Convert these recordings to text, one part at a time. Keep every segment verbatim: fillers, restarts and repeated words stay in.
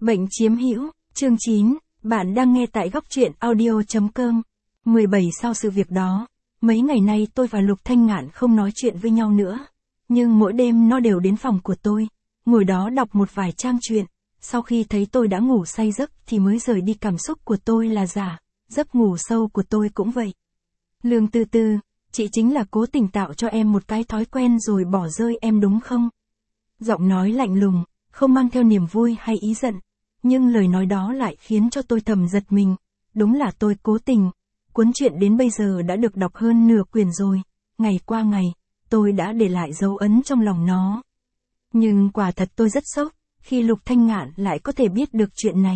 Bệnh chiếm hữu, chương chín, bạn đang nghe tại góc truyện audio chấm com. mười bảy Sau sự việc đó, mấy ngày nay tôi và Lục Thanh Ngạn không nói chuyện với nhau nữa. Nhưng mỗi đêm nó đều đến phòng của tôi, ngồi đó đọc một vài trang truyện. Sau khi thấy tôi đã ngủ say giấc thì mới rời đi. Cảm xúc của tôi là giả, giấc ngủ sâu của tôi cũng vậy. Lương Tư Tư, chị chính là cố tình tạo cho em một cái thói quen rồi bỏ rơi em đúng không? Giọng nói lạnh lùng, không mang theo niềm vui hay ý giận. Nhưng lời nói đó lại khiến cho tôi thầm giật mình. Đúng là tôi cố tình. Cuốn truyện đến bây giờ đã được đọc hơn nửa quyển rồi. Ngày qua ngày, tôi đã để lại dấu ấn trong lòng nó. Nhưng quả thật tôi rất sốc, khi Lục Thanh Ngạn lại có thể biết được chuyện này.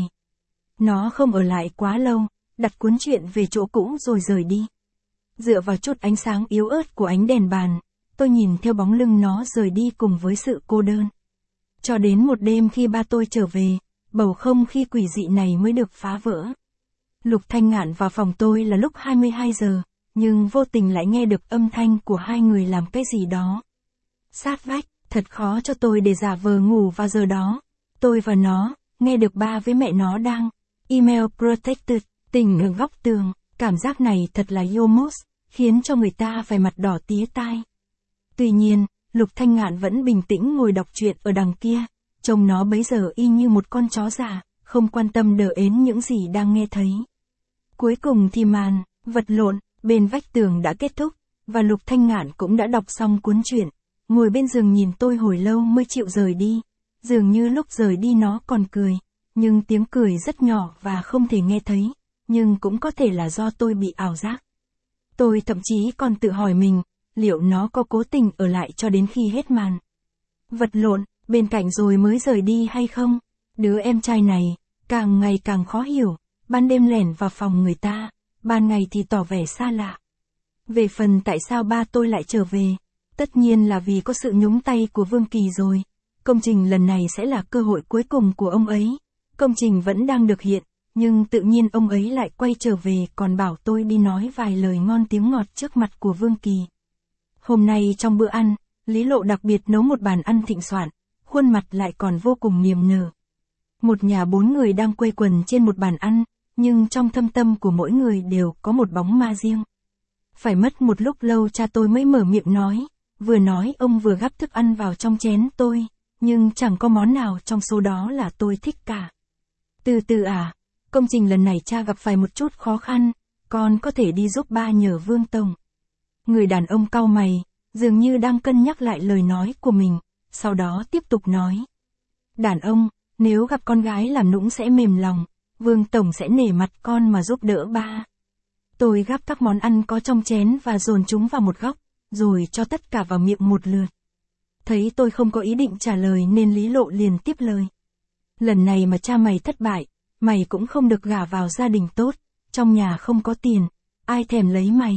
Nó không ở lại quá lâu, đặt cuốn truyện về chỗ cũ rồi rời đi. Dựa vào chút ánh sáng yếu ớt của ánh đèn bàn, tôi nhìn theo bóng lưng nó rời đi cùng với sự cô đơn. Cho đến một đêm khi ba tôi trở về, bầu không khí quỷ dị này mới được phá vỡ. Lục Thanh Ngạn vào phòng tôi là lúc hai mươi hai giờ, nhưng vô tình lại nghe được âm thanh của hai người làm cái gì đó. Sát vách, thật khó cho tôi để giả vờ ngủ vào giờ đó. Tôi và nó, nghe được ba với mẹ nó đang email protected, tình ở góc tường. Cảm giác này thật là yomos, khiến cho người ta phải mặt đỏ tía tai. Tuy nhiên, Lục Thanh Ngạn vẫn bình tĩnh ngồi đọc truyện ở đằng kia. Trông nó bấy giờ y như một con chó già, không quan tâm đờ ến những gì đang nghe thấy. Cuối cùng thì màn vật lộn bên vách tường đã kết thúc, và Lục Thanh Ngạn cũng đã đọc xong cuốn truyện, ngồi bên giường nhìn tôi hồi lâu mới chịu rời đi. Dường như lúc rời đi nó còn cười, nhưng tiếng cười rất nhỏ và không thể nghe thấy, nhưng cũng có thể là do tôi bị ảo giác. Tôi thậm chí còn tự hỏi mình, liệu nó có cố tình ở lại cho đến khi hết màn vật lộn bên cạnh rồi mới rời đi hay không? Đứa em trai này, càng ngày càng khó hiểu, ban đêm lẻn vào phòng người ta, ban ngày thì tỏ vẻ xa lạ. Về phần tại sao ba tôi lại trở về, tất nhiên là vì có sự nhúng tay của Vương Kỳ rồi. Công trình lần này sẽ là cơ hội cuối cùng của ông ấy. Công trình vẫn đang được hiện, nhưng tự nhiên ông ấy lại quay trở về còn bảo tôi đi nói vài lời ngon tiếng ngọt trước mặt của Vương Kỳ. Hôm nay trong bữa ăn, Lý Lộ đặc biệt nấu một bàn ăn thịnh soạn, khuôn mặt lại còn vô cùng niềm nở. Một nhà bốn người đang quây quần trên một bàn ăn, nhưng trong thâm tâm của mỗi người đều có một bóng ma riêng. Phải mất một lúc lâu cha tôi mới mở miệng nói, vừa nói ông vừa gắp thức ăn vào trong chén tôi, nhưng chẳng có món nào trong số đó là tôi thích cả. Từ từ à, công trình lần này cha gặp phải một chút khó khăn, con có thể đi giúp ba nhờ Vương Tổng. Người đàn ông cau mày, dường như đang cân nhắc lại lời nói của mình, sau đó tiếp tục nói. Đàn ông, nếu gặp con gái làm nũng sẽ mềm lòng, Vương Tổng sẽ nể mặt con mà giúp đỡ ba. Tôi gắp các món ăn có trong chén và dồn chúng vào một góc, rồi cho tất cả vào miệng một lượt. Thấy tôi không có ý định trả lời nên Lý Lộ liền tiếp lời. Lần này mà cha mày thất bại, mày cũng không được gả vào gia đình tốt, trong nhà không có tiền, ai thèm lấy mày.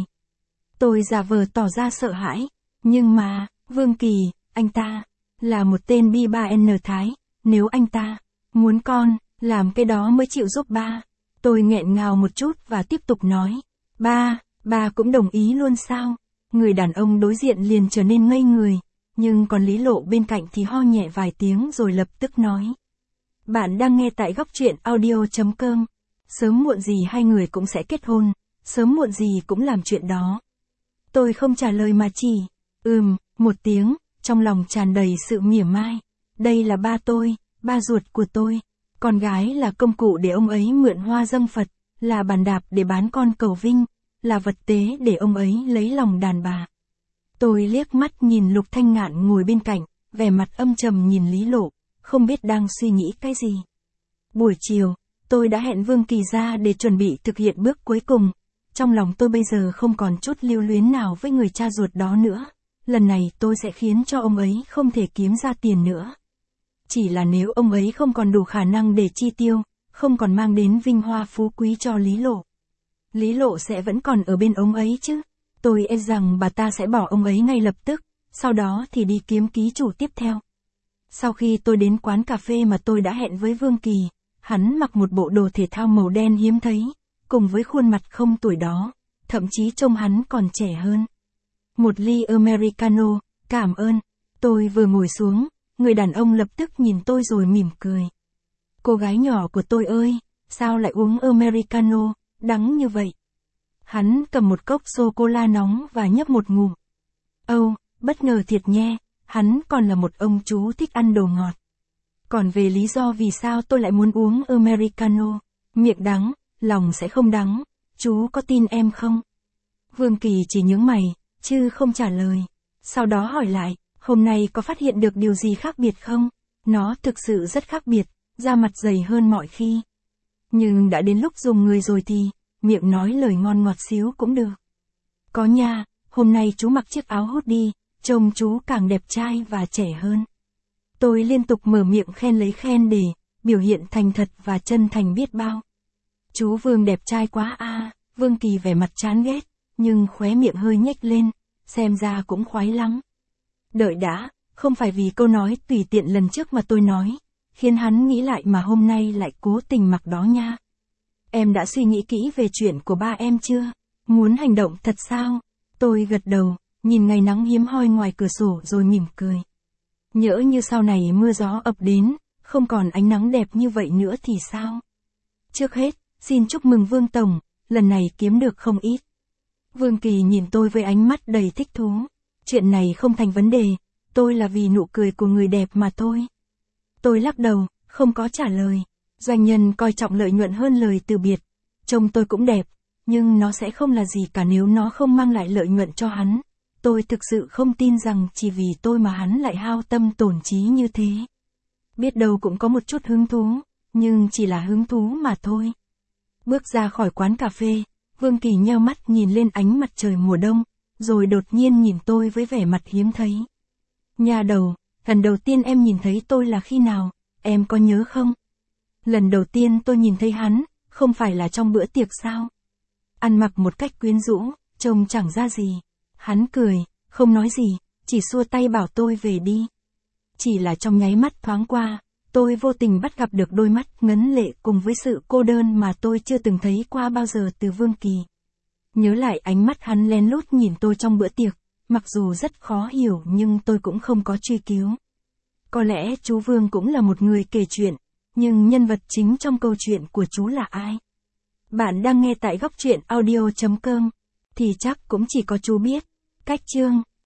Tôi giả vờ tỏ ra sợ hãi, nhưng mà, Vương Kỳ, anh ta, là một tên bi ba en Thái, nếu anh ta, muốn con, làm cái đó mới chịu giúp ba. Tôi nghẹn ngào một chút và tiếp tục nói, ba, ba cũng đồng ý luôn sao? Người đàn ông đối diện liền trở nên ngây người, nhưng còn Lý Lộ bên cạnh thì ho nhẹ vài tiếng rồi lập tức nói. Bạn đang nghe tại góc truyện audio chấm com. Sớm muộn gì hai người cũng sẽ kết hôn, sớm muộn gì cũng làm chuyện đó. Tôi không trả lời mà chỉ, ừm, một tiếng, trong lòng tràn đầy sự mỉa mai. Đây là ba tôi, ba ruột của tôi. Con gái là công cụ để ông ấy mượn hoa dâng Phật, là bàn đạp để bán con cầu vinh, là vật tế để ông ấy lấy lòng đàn bà. Tôi liếc mắt nhìn Lục Thanh Ngạn ngồi bên cạnh, vẻ mặt âm trầm nhìn Lý Lộ, không biết đang suy nghĩ cái gì. Buổi chiều, tôi đã hẹn Vương Kỳ ra để chuẩn bị thực hiện bước cuối cùng. Trong lòng tôi bây giờ không còn chút lưu luyến nào với người cha ruột đó nữa. Lần này tôi sẽ khiến cho ông ấy không thể kiếm ra tiền nữa. Chỉ là nếu ông ấy không còn đủ khả năng để chi tiêu, không còn mang đến vinh hoa phú quý cho Lý Lộ. Lý Lộ sẽ vẫn còn ở bên ông ấy chứ. Tôi e rằng bà ta sẽ bỏ ông ấy ngay lập tức, sau đó thì đi kiếm ký chủ tiếp theo. Sau khi tôi đến quán cà phê mà tôi đã hẹn với Vương Kỳ, hắn mặc một bộ đồ thể thao màu đen hiếm thấy, cùng với khuôn mặt không tuổi đó, thậm chí trông hắn còn trẻ hơn. Một ly Americano, cảm ơn. Tôi vừa ngồi xuống, người đàn ông lập tức nhìn tôi rồi mỉm cười. Cô gái nhỏ của tôi ơi, sao lại uống Americano, đắng như vậy? Hắn cầm một cốc sô-cô-la nóng và nhấp một ngụm. Âu, bất ngờ thiệt nhé, hắn còn là một ông chú thích ăn đồ ngọt. Còn về lý do vì sao tôi lại muốn uống Americano, miệng đắng, lòng sẽ không đắng, chú có tin em không? Vương Kỳ chỉ nhướng mày, chứ không trả lời. Sau đó hỏi lại, hôm nay có phát hiện được điều gì khác biệt không? Nó thực sự rất khác biệt, da mặt dày hơn mọi khi. Nhưng đã đến lúc dùng người rồi thì, miệng nói lời ngon ngọt xíu cũng được. Có nha, hôm nay chú mặc chiếc áo hoodie, trông chú càng đẹp trai và trẻ hơn. Tôi liên tục mở miệng khen lấy khen để, biểu hiện thành thật và chân thành biết bao. Chú Vương đẹp trai quá a. À. Vương Kỳ vẻ mặt chán ghét, nhưng khóe miệng hơi nhếch lên, xem ra cũng khoái lắm. Đợi đã, không phải vì câu nói tùy tiện lần trước mà tôi nói, khiến hắn nghĩ lại mà hôm nay lại cố tình mặc đó nha. Em đã suy nghĩ kỹ về chuyện của ba em chưa? Muốn hành động thật sao? Tôi gật đầu, nhìn ngày nắng hiếm hoi ngoài cửa sổ rồi mỉm cười. Nhỡ như sau này mưa gió ập đến, không còn ánh nắng đẹp như vậy nữa thì sao? Trước hết, xin chúc mừng Vương Tổng, lần này kiếm được không ít. Vương Kỳ nhìn tôi với ánh mắt đầy thích thú. Chuyện này không thành vấn đề, tôi là vì nụ cười của người đẹp mà thôi. Tôi lắc đầu, không có trả lời. Doanh nhân coi trọng lợi nhuận hơn lời từ biệt. Trông tôi cũng đẹp, nhưng nó sẽ không là gì cả nếu nó không mang lại lợi nhuận cho hắn. Tôi thực sự không tin rằng chỉ vì tôi mà hắn lại hao tâm tổn trí như thế. Biết đâu cũng có một chút hứng thú, nhưng chỉ là hứng thú mà thôi. Bước ra khỏi quán cà phê, Vương Kỳ nheo mắt nhìn lên ánh mặt trời mùa đông, rồi đột nhiên nhìn tôi với vẻ mặt hiếm thấy. Nha đầu, lần đầu tiên em nhìn thấy tôi là khi nào, em có nhớ không? Lần đầu tiên tôi nhìn thấy hắn, không phải là trong bữa tiệc sao? Ăn mặc một cách quyến rũ, trông chẳng ra gì. Hắn cười, không nói gì, chỉ xua tay bảo tôi về đi. Chỉ là trong nháy mắt thoáng qua, tôi vô tình bắt gặp được đôi mắt ngấn lệ cùng với sự cô đơn mà tôi chưa từng thấy qua bao giờ từ Vương Kỳ. Nhớ lại ánh mắt hắn lén lút nhìn tôi trong bữa tiệc, mặc dù rất khó hiểu nhưng tôi cũng không có truy cứu. Có lẽ chú Vương cũng là một người kể chuyện, nhưng nhân vật chính trong câu chuyện của chú là ai? Bạn đang nghe tại góc truyện audio chấm com, thì chắc cũng chỉ có chú biết. Cách chương